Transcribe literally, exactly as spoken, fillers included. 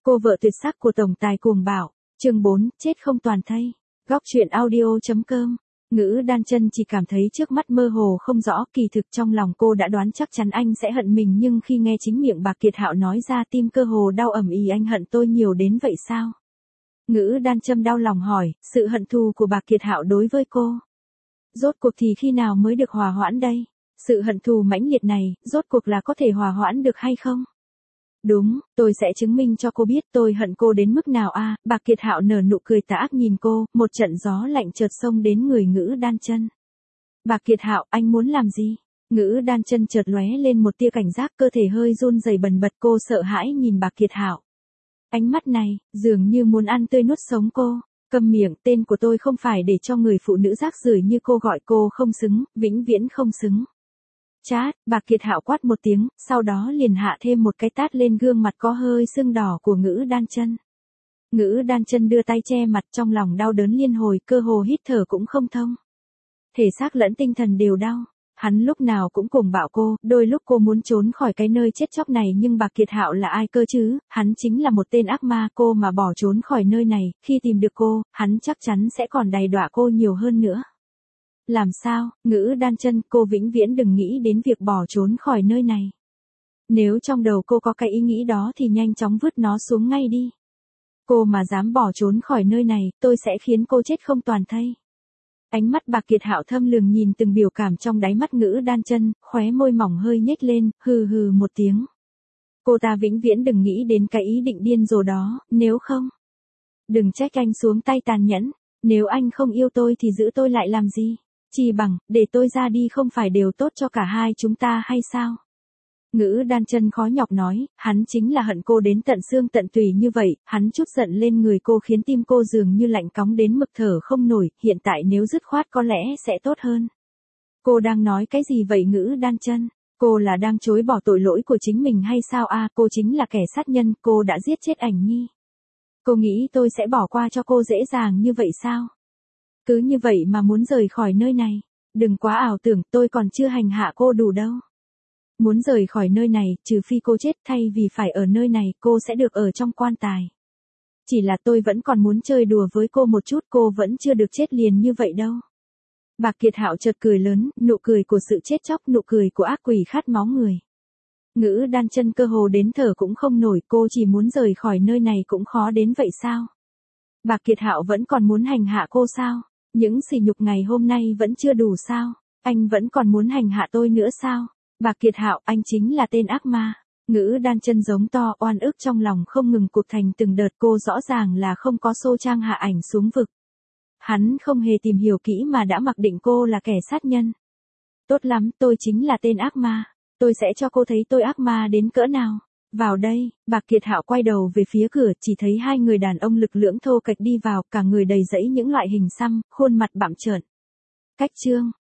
Cô vợ tuyệt sắc của tổng tài cuồng bạo, chương bốn, chết không toàn thây. Góc truyện audio.com. Ngữ Đan Chân chỉ cảm thấy trước mắt mơ hồ không rõ, kỳ thực trong lòng cô đã đoán chắc chắn anh sẽ hận mình, nhưng khi nghe chính miệng Bạc Kiệt Hạo nói ra, tim cơ hồ đau ầm ĩ. Anh hận tôi nhiều đến vậy sao? Ngữ Đan Chân đau lòng hỏi, sự hận thù của Bạc Kiệt Hạo đối với cô, rốt cuộc thì khi nào mới được hòa hoãn đây? Sự hận thù mãnh liệt này, rốt cuộc là có thể hòa hoãn được hay không? Đúng, tôi sẽ chứng minh cho cô biết tôi hận cô đến mức nào a. À, Bạc Kiệt Hạo nở nụ cười tà ác nhìn cô, một trận gió lạnh chợt xông đến người Ngữ Đan Chân. Bạc Kiệt Hạo, anh muốn làm gì? Ngữ Đan Chân chợt lóe lên một tia cảnh giác, cơ thể hơi run rẩy bần bật, cô sợ hãi nhìn Bạc Kiệt Hạo. Ánh mắt này, dường như muốn ăn tươi nuốt sống cô. Câm miệng, tên của tôi không phải để cho người phụ nữ rác rưởi như cô gọi, cô không xứng, vĩnh viễn không xứng. Chát, Bạc Kiệt Hạo quát một tiếng, sau đó liền hạ thêm một cái tát lên gương mặt có hơi sưng đỏ của Ngữ Đan Chân. Ngữ Đan Chân đưa tay che mặt, trong lòng đau đớn liên hồi, cơ hồ hít thở cũng không thông. Thể xác lẫn tinh thần đều đau. Hắn lúc nào cũng cuồng bạo cô, đôi lúc cô muốn trốn khỏi cái nơi chết chóc này, nhưng Bạc Kiệt Hạo là ai cơ chứ? Hắn chính là một tên ác ma, cô mà bỏ trốn khỏi nơi này, khi tìm được cô, hắn chắc chắn sẽ còn đày đọa cô nhiều hơn nữa. Làm sao, Ngữ Đan Chân, cô vĩnh viễn đừng nghĩ đến việc bỏ trốn khỏi nơi này. Nếu trong đầu cô có cái ý nghĩ đó thì nhanh chóng vứt nó xuống ngay đi. Cô mà dám bỏ trốn khỏi nơi này, tôi sẽ khiến cô chết không toàn thây. Ánh mắt Bạc Kiệt Hạo thâm lường nhìn từng biểu cảm trong đáy mắt Ngữ Đan Chân, khóe môi mỏng hơi nhếch lên, hừ hừ một tiếng. Cô ta vĩnh viễn đừng nghĩ đến cái ý định điên rồ đó, nếu không, đừng trách anh xuống tay tàn nhẫn. Nếu anh không yêu tôi thì giữ tôi lại làm gì? Chỉ bằng, để tôi ra đi không phải đều tốt cho cả hai chúng ta hay sao? Ngữ Đan Chân khó nhọc nói, hắn chính là hận cô đến tận xương tận tủy như vậy, hắn chút giận lên người cô khiến tim cô dường như lạnh cóng đến mực thở không nổi, hiện tại nếu dứt khoát có lẽ sẽ tốt hơn. Cô đang nói cái gì vậy Ngữ Đan Chân? Cô là đang chối bỏ tội lỗi của chính mình hay sao a? À, cô chính là kẻ sát nhân, cô đã giết chết Ảnh Nhi. Cô nghĩ tôi sẽ bỏ qua cho cô dễ dàng như vậy sao? Cứ như vậy mà muốn rời khỏi nơi này, đừng quá ảo tưởng, tôi còn chưa hành hạ cô đủ đâu. Muốn rời khỏi nơi này, trừ phi cô chết, thay vì phải ở nơi này, cô sẽ được ở trong quan tài. Chỉ là tôi vẫn còn muốn chơi đùa với cô một chút, cô vẫn chưa được chết liền như vậy đâu. Bạc Kiệt Hạo chợt cười lớn, nụ cười của sự chết chóc, nụ cười của ác quỷ khát máu người. Ngữ Đan Chân cơ hồ đến thở cũng không nổi, cô chỉ muốn rời khỏi nơi này cũng khó đến vậy sao? Bạc Kiệt Hạo vẫn còn muốn hành hạ cô sao? Những sỉ nhục ngày hôm nay vẫn chưa đủ sao? Anh vẫn còn muốn hành hạ tôi nữa sao? Bạc Kiệt Hạo, anh chính là tên ác ma. Ngữ Đan Chân giống to, oan ức trong lòng không ngừng cụt thành từng đợt, cô rõ ràng là không có xô trang hạ Ảnh xuống vực. Hắn không hề tìm hiểu kỹ mà đã mặc định cô là kẻ sát nhân. Tốt lắm, tôi chính là tên ác ma. Tôi sẽ cho cô thấy tôi ác ma đến cỡ nào. Vào đây, Bạc Kiệt Hạo quay đầu về phía cửa, chỉ thấy hai người đàn ông lực lưỡng thô kệch đi vào, cả người đầy rẫy những loại hình xăm, khuôn mặt bặm trợn. Cách chương